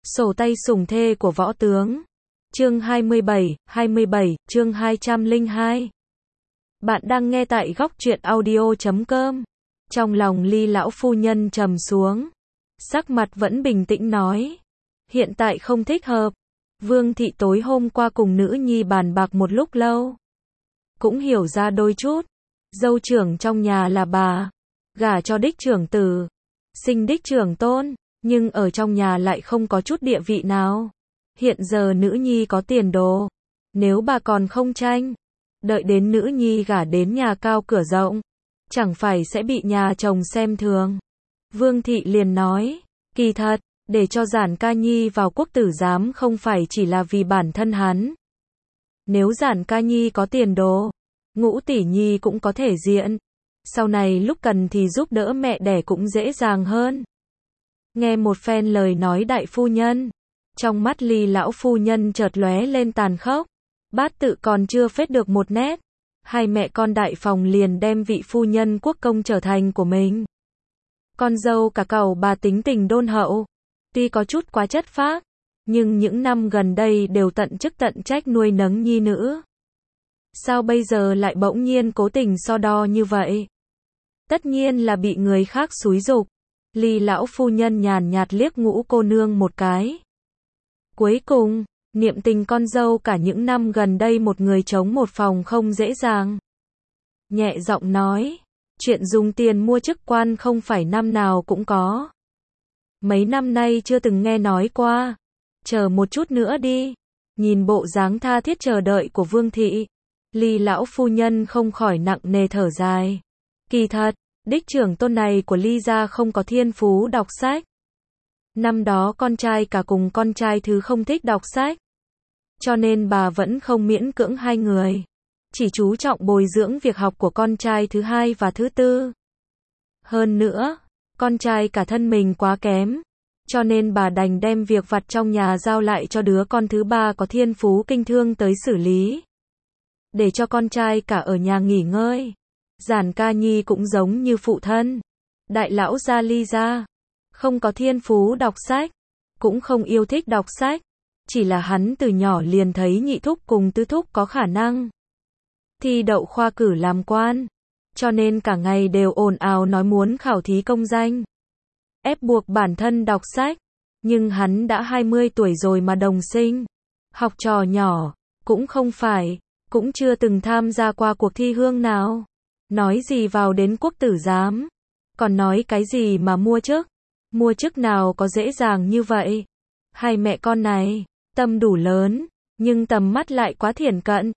Sổ tay sủng thê của võ tướng. Chương 27, chương 202. Bạn đang nghe tại góc truyện audio.com. Trong lòng Ly lão phu nhân trầm xuống, sắc mặt vẫn bình tĩnh nói, hiện tại không thích hợp. Vương thị tối hôm qua cùng nữ nhi bàn bạc một lúc lâu, cũng hiểu ra đôi chút. Dâu trưởng trong nhà là bà, gả cho đích trưởng tử, sinh đích trưởng tôn, nhưng ở trong nhà lại không có chút địa vị nào. Hiện giờ nữ nhi có tiền đồ, nếu bà còn không tranh, đợi đến nữ nhi gả đến nhà cao cửa rộng, chẳng phải sẽ bị nhà chồng xem thường. Vương thị liền nói, kỳ thật, để cho Giản Ca Nhi vào quốc tử giám không phải chỉ là vì bản thân hắn. Nếu Giản Ca Nhi có tiền đồ, Ngũ tỷ nhi cũng có thể diện. Sau này lúc cần thì giúp đỡ mẹ đẻ cũng dễ dàng hơn. Nghe một phen lời nói đại phu nhân, trong mắt Ly lão phu nhân chợt lóe lên tàn khốc. Bát tự còn chưa phết được một nét, hai mẹ con đại phòng liền đem vị phu nhân quốc công trở thành của mình. Con dâu cả cẩu bà tính tình đôn hậu, tuy có chút quá chất phác, nhưng những năm gần đây đều tận chức tận trách nuôi nấng nhi nữ. Sao bây giờ lại bỗng nhiên cố tình so đo như vậy? Tất nhiên là bị người khác xúi giục. Ly lão phu nhân nhàn nhạt liếc Ngũ cô nương một cái. Cuối cùng, niệm tình con dâu cả những năm gần đây một người chống một phòng không dễ dàng. Nhẹ giọng nói, chuyện dùng tiền mua chức quan không phải năm nào cũng có. Mấy năm nay chưa từng nghe nói qua. Chờ một chút nữa đi. Nhìn bộ dáng tha thiết chờ đợi của Vương thị, Ly lão phu nhân không khỏi nặng nề thở dài. Kỳ thật, đích trưởng tôn này của Ly gia không có thiên phú đọc sách. Năm đó con trai cả cùng con trai thứ không thích đọc sách, cho nên bà vẫn không miễn cưỡng hai người, chỉ chú trọng bồi dưỡng việc học của con trai thứ hai và thứ tư. Hơn nữa, con trai cả thân mình quá kém, cho nên bà đành đem việc vặt trong nhà giao lại cho đứa con thứ ba có thiên phú kinh thương tới xử lý, để cho con trai cả ở nhà nghỉ ngơi. Giản Ca Nhi cũng giống như phụ thân, đại lão gia Ly gia, không có thiên phú đọc sách, cũng không yêu thích đọc sách, chỉ là hắn từ nhỏ liền thấy nhị thúc cùng tứ thúc có khả năng thi đậu khoa cử làm quan, cho nên cả ngày đều ồn ào nói muốn khảo thí công danh, ép buộc bản thân đọc sách. Nhưng hắn đã 20 tuổi rồi mà đồng sinh, học trò nhỏ, cũng không phải, cũng chưa từng tham gia qua cuộc thi hương nào. Nói gì vào đến quốc tử giám, còn nói cái gì mà mua chức nào có dễ dàng như vậy. Hai mẹ con này, tâm đủ lớn, nhưng tầm mắt lại quá thiển cận.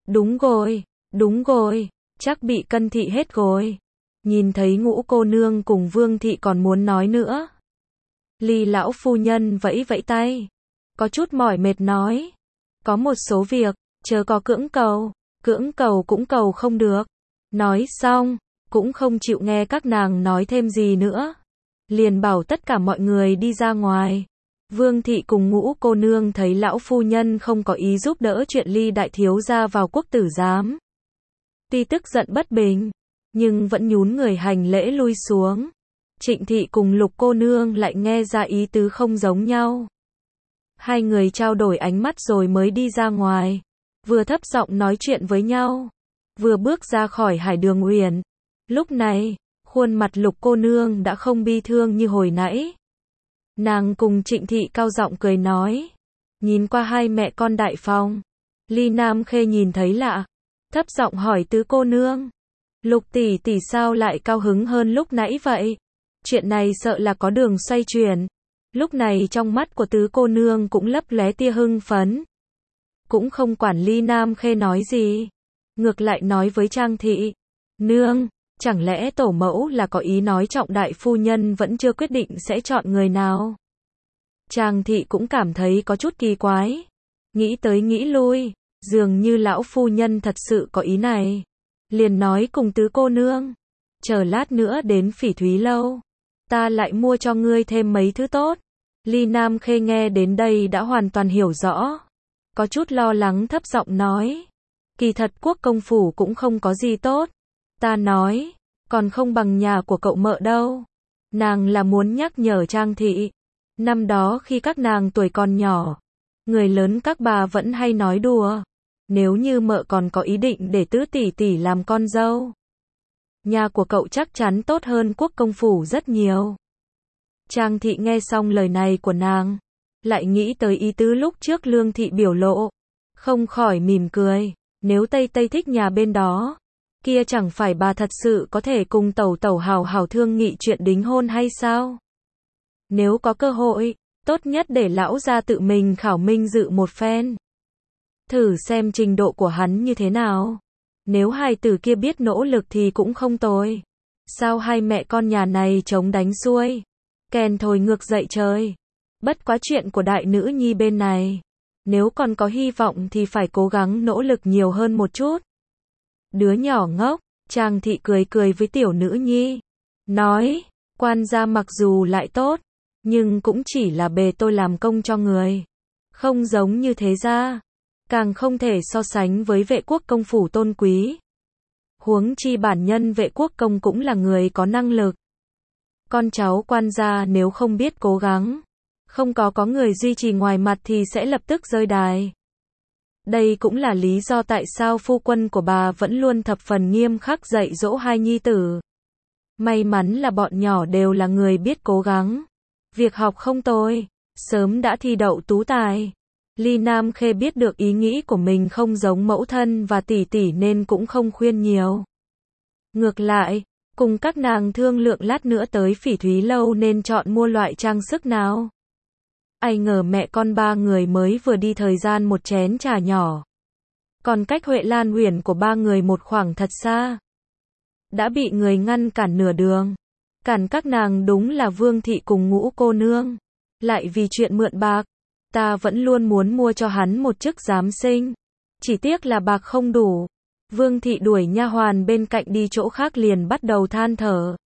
Đúng rồi, chắc bị cân thị hết rồi. Nhìn thấy Ngũ cô nương cùng Vương thị còn muốn nói nữa, Ly lão phu nhân vẫy vẫy tay, có chút mỏi mệt nói, có một số việc, chớ có cưỡng cầu cũng cầu không được. Nói xong, cũng không chịu nghe các nàng nói thêm gì nữa, liền bảo tất cả mọi người đi ra ngoài. Vương thị cùng Ngũ cô nương thấy lão phu nhân không có ý giúp đỡ chuyện Ly đại thiếu gia vào quốc tử giám, tuy tức giận bất bình, nhưng vẫn nhún người hành lễ lui xuống. Trịnh thị cùng Lục cô nương lại nghe ra ý tứ không giống nhau. Hai người trao đổi ánh mắt rồi mới đi ra ngoài, vừa thấp giọng nói chuyện với nhau, vừa bước ra khỏi Hải Đường Uyển. Lúc này, khuôn mặt Lục cô nương đã không bi thương như hồi nãy. Nàng cùng Trịnh thị cao giọng cười nói, nhìn qua hai mẹ con đại phòng. Ly Nam Khê nhìn thấy lạ, thấp giọng hỏi tứ cô nương, Lục tỷ tỷ sao lại cao hứng hơn lúc nãy vậy? Chuyện này sợ là có đường xoay chuyển. Lúc này trong mắt của tứ cô nương cũng lấp lóe tia hưng phấn, cũng không quản Ly Nam Khê nói gì, ngược lại nói với Trang thị, nương, chẳng lẽ tổ mẫu là có ý nói trọng đại phu nhân vẫn chưa quyết định sẽ chọn người nào? Trang thị cũng cảm thấy có chút kỳ quái, nghĩ tới nghĩ lui, dường như lão phu nhân thật sự có ý này, liền nói cùng tứ cô nương, chờ lát nữa đến Phỉ Thúy lâu, ta lại mua cho ngươi thêm mấy thứ tốt. Ly Nam Khê nghe đến đây đã hoàn toàn hiểu rõ, có chút lo lắng thấp giọng nói, kỳ thật quốc công phủ cũng không có gì tốt. Ta nói, còn không bằng nhà của cậu mợ đâu. Nàng là muốn nhắc nhở Trang thị, Năm đó khi các nàng tuổi còn nhỏ, người lớn các bà vẫn hay nói đùa, nếu như mợ còn có ý định để tứ tỷ tỷ làm con dâu, nhà của cậu chắc chắn tốt hơn quốc công phủ rất nhiều. Trang thị nghe xong lời này của nàng, lại nghĩ tới ý tứ lúc trước Lương thị biểu lộ, không khỏi mỉm cười, nếu Tây Tây thích nhà bên đó, kia chẳng phải bà thật sự có thể cùng tẩu tẩu hào hào thương nghị chuyện đính hôn hay sao? Nếu có cơ hội, tốt nhất để lão gia tự mình khảo minh dự một phen. Thử xem trình độ của hắn như thế nào. Nếu hài tử kia biết nỗ lực thì cũng không tồi. Sao hai mẹ con nhà này chống đánh xuôi, kèn thổi ngược dậy trời. Bất quá chuyện của đại nữ nhi bên này, nếu còn có hy vọng thì phải cố gắng nỗ lực nhiều hơn một chút. Đứa nhỏ ngốc, Trang thị cười cười với tiểu nữ nhi, nói, quan gia mặc dù lại tốt, nhưng cũng chỉ là bề tôi làm công cho người, không giống như thế gia, càng không thể so sánh với vệ quốc công phủ tôn quý. Huống chi bản nhân vệ quốc công cũng là người có năng lực. Con cháu quan gia nếu không biết cố gắng, không có người duy trì ngoài mặt thì sẽ lập tức rơi đài. Đây cũng là lý do tại sao phu quân của bà vẫn luôn thập phần nghiêm khắc dạy dỗ hai nhi tử. May mắn là bọn nhỏ đều là người biết cố gắng. Việc học không tồi, sớm đã thi đậu tú tài. Ly Nam Khê biết được ý nghĩ của mình không giống mẫu thân và tỷ tỷ nên cũng không khuyên nhiều. Ngược lại, cùng các nàng thương lượng lát nữa tới Phỉ Thúy Lâu nên chọn mua loại trang sức nào. Ai ngờ mẹ con ba người mới vừa đi thời gian một chén trà nhỏ. Còn cách Huệ Lan Uyển của ba người một khoảng thật xa. Đã bị người ngăn cản nửa đường. Cản các nàng đúng là Vương thị cùng Ngũ cô nương. Lại vì chuyện mượn bạc, ta vẫn luôn muốn mua cho hắn một chức giám sinh. Chỉ tiếc là bạc không đủ. Vương thị đuổi nha hoàn bên cạnh đi chỗ khác liền bắt đầu than thở.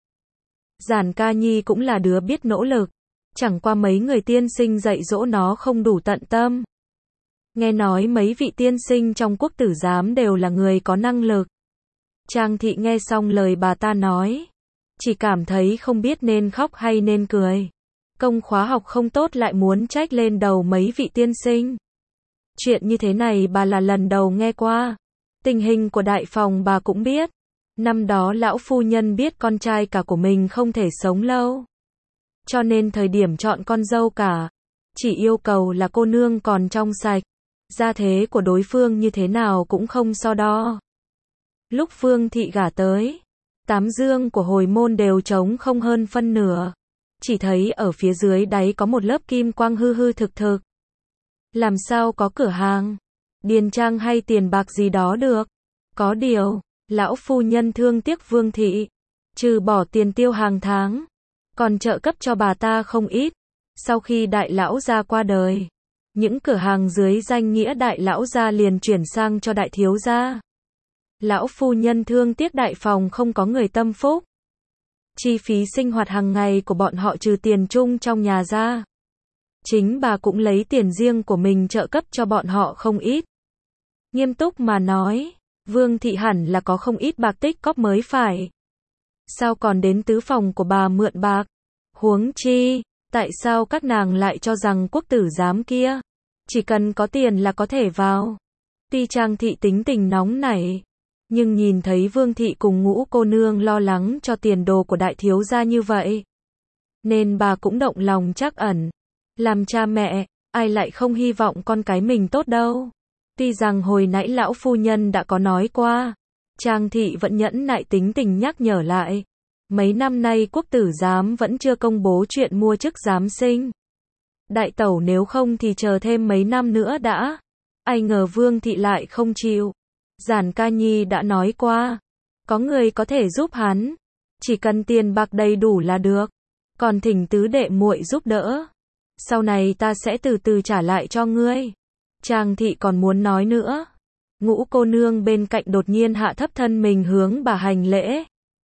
Giản Ca Nhi cũng là đứa biết nỗ lực. Chẳng qua mấy người tiên sinh dạy dỗ nó không đủ tận tâm. Nghe nói mấy vị tiên sinh trong quốc tử giám đều là người có năng lực. Trang thị nghe xong lời bà ta nói, chỉ cảm thấy không biết nên khóc hay nên cười. Công khóa học không tốt lại muốn trách lên đầu mấy vị tiên sinh. Chuyện như thế này bà là lần đầu nghe qua. Tình hình của đại phòng bà cũng biết. Năm đó lão phu nhân biết con trai cả của mình không thể sống lâu. Cho nên thời điểm chọn con dâu cả, chỉ yêu cầu là cô nương còn trong sạch. Gia thế của đối phương như thế nào cũng không so đo. Lúc Vương thị gả tới, tám dương của hồi môn đều trống không hơn phân nửa. Chỉ thấy ở phía dưới đáy có một lớp kim quang hư hư thực thực. Làm sao có cửa hàng, điền trang hay tiền bạc gì đó được. Có điều, lão phu nhân thương tiếc Vương thị, trừ bỏ tiền tiêu hàng tháng, còn trợ cấp cho bà ta không ít. Sau khi đại lão gia qua đời, những cửa hàng dưới danh nghĩa đại lão gia liền chuyển sang cho đại thiếu gia. Lão phu nhân thương tiếc đại phòng không có người tâm phúc. Chi phí sinh hoạt hàng ngày của bọn họ trừ tiền chung trong nhà ra, chính bà cũng lấy tiền riêng của mình trợ cấp cho bọn họ không ít. Nghiêm túc mà nói, Vương thị hẳn là có không ít bạc tích cóp mới phải. Sao còn đến tứ phòng của bà mượn bạc? Huống chi, tại sao các nàng lại cho rằng quốc tử giám kia chỉ cần có tiền là có thể vào? Tuy Trang thị tính tình nóng nảy, nhưng nhìn thấy Vương thị cùng Ngũ cô nương lo lắng cho tiền đồ của đại thiếu gia như vậy, nên bà cũng động lòng trắc ẩn. Làm cha mẹ, ai lại không hy vọng con cái mình tốt đâu. Tuy rằng hồi nãy lão phu nhân đã có nói qua, Trang thị vẫn nhẫn nại tính tình nhắc nhở lại. Mấy năm nay quốc tử giám vẫn chưa công bố chuyện mua chức giám sinh. Đại tẩu nếu không thì chờ thêm mấy năm nữa đã. Ai ngờ Vương thị lại không chịu. Giản Ca Nhi đã nói qua, có người có thể giúp hắn, chỉ cần tiền bạc đầy đủ là được. Còn thỉnh tứ đệ muội giúp đỡ, sau này ta sẽ từ từ trả lại cho ngươi. Trang thị còn muốn nói nữa. Ngũ cô nương bên cạnh đột nhiên hạ thấp thân mình hướng bà hành lễ.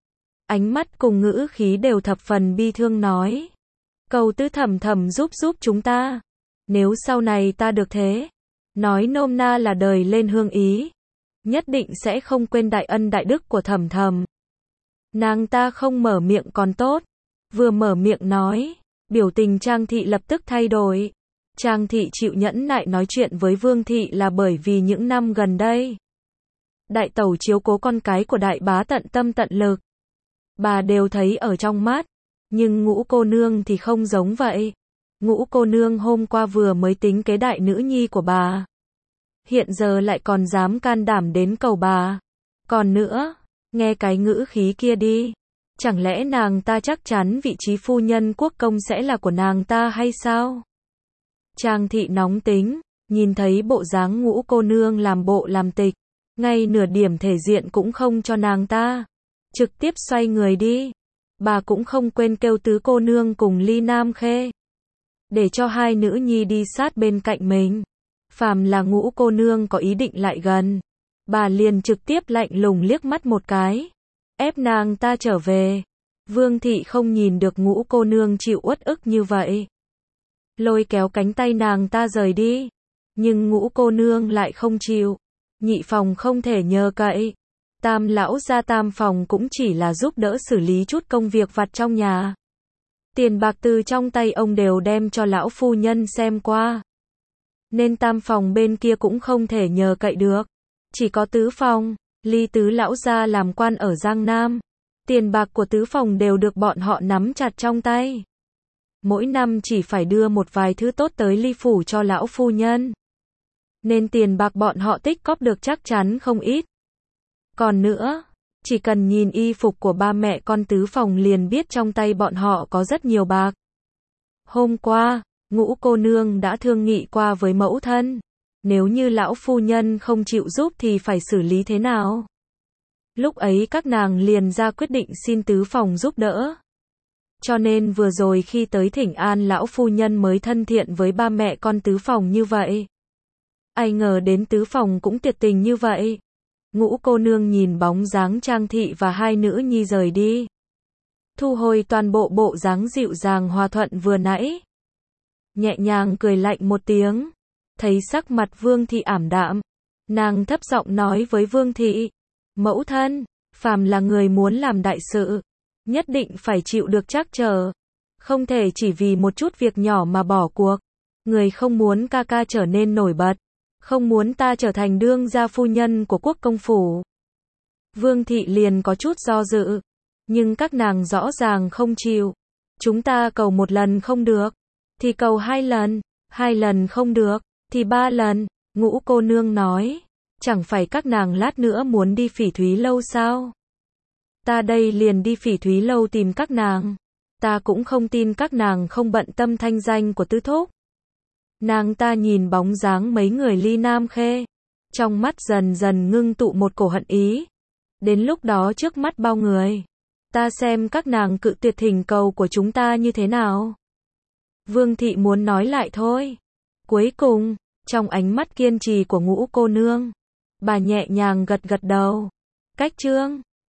Ánh mắt cùng ngữ khí đều thập phần bi thương nói, cầu tứ thẩm thẩm giúp chúng ta. Nếu sau này ta được thế, nói nôm na là đời lên hương ý, nhất định sẽ không quên đại ân đại đức của thẩm thẩm. Nàng ta không mở miệng còn tốt, vừa mở miệng nói, Biểu tình Trang Thị lập tức thay đổi. Trang Thị chịu nhẫn nại nói chuyện với Vương Thị là bởi vì những năm gần đây, đại tẩu chiếu cố con cái của đại bá tận tâm tận lực. Bà đều thấy ở trong mắt. Nhưng Ngũ cô nương thì không giống vậy. Ngũ cô nương hôm qua vừa mới tính kế đại nữ nhi của bà. Hiện giờ lại còn dám can đảm đến cầu bà. Còn nữa, nghe cái ngữ khí kia đi. Chẳng lẽ nàng ta chắc chắn vị trí phu nhân quốc công sẽ là của nàng ta hay sao? Trang Thị nóng tính, nhìn thấy bộ dáng Ngũ cô nương làm bộ làm tịch, ngay nửa điểm thể diện cũng không cho nàng ta. Trực tiếp xoay người đi. Bà cũng không quên kêu tứ cô nương cùng Ly Nam Khê, để cho hai nữ nhi đi sát bên cạnh mình. Phàm là Ngũ cô nương có ý định lại gần, bà liền trực tiếp lạnh lùng liếc mắt một cái, ép nàng ta trở về. Vương Thị không nhìn được Ngũ cô nương chịu uất ức như vậy, lôi kéo cánh tay nàng ta rời đi. Nhưng Ngũ cô nương lại không chịu. Nhị phòng không thể nhờ cậy. Tam lão gia tam phòng cũng chỉ là giúp đỡ xử lý chút công việc vặt trong nhà. Tiền bạc từ trong tay ông đều đem cho lão phu nhân xem qua. Nên tam phòng bên kia cũng không thể nhờ cậy được. Chỉ có tứ phòng, Ly tứ lão gia làm quan ở Giang Nam. Tiền bạc của tứ phòng đều được bọn họ nắm chặt trong tay. Mỗi năm chỉ phải đưa một vài thứ tốt tới Ly phủ cho lão phu nhân. Nên tiền bạc bọn họ tích cóp được chắc chắn không ít. Còn nữa, chỉ cần nhìn y phục của ba mẹ con tứ phòng liền biết trong tay bọn họ có rất nhiều bạc. Hôm qua, Ngũ cô nương đã thương nghị qua với mẫu thân. Nếu như lão phu nhân không chịu giúp thì phải xử lý thế nào? Lúc ấy các nàng liền ra quyết định xin tứ phòng giúp đỡ. Cho nên vừa rồi khi tới thỉnh an lão phu nhân mới thân thiện với ba mẹ con tứ phòng như vậy. Ai ngờ đến tứ phòng cũng tuyệt tình như vậy. Ngũ cô nương nhìn bóng dáng Trang Thị và hai nữ nhi rời đi, thu hồi toàn bộ bộ dáng dịu dàng hòa thuận vừa nãy, nhẹ nhàng cười lạnh một tiếng. Thấy sắc mặt Vương Thị ảm đạm, nàng thấp giọng nói với Vương Thị, mẫu thân, phàm là người muốn làm đại sự, nhất định phải chịu được trắc trở, không thể chỉ vì một chút việc nhỏ mà bỏ cuộc. Người không muốn ca ca trở nên nổi bật, không muốn ta trở thành đương gia phu nhân của quốc công phủ. Vương Thị liền có chút do dự, nhưng các nàng rõ ràng không chịu. Chúng ta cầu một lần không được, thì cầu hai lần không được, thì 3 lần. Ngũ cô nương nói, chẳng phải các nàng lát nữa muốn đi Phỉ Thúy lâu sao? Ta đây liền đi Phỉ Thúy lâu tìm các nàng. Ta cũng không tin các nàng không bận tâm thanh danh của tứ thúc. Nàng ta nhìn bóng dáng mấy người Ly Nam Khê, trong mắt dần dần ngưng tụ một cổ hận ý. Đến lúc đó trước mắt bao người, ta xem các nàng cự tuyệt thỉnh cầu của chúng ta như thế nào. Vương Thị muốn nói lại thôi. Cuối cùng, trong ánh mắt kiên trì của Ngũ cô nương, bà nhẹ nhàng gật gật đầu. Cách chương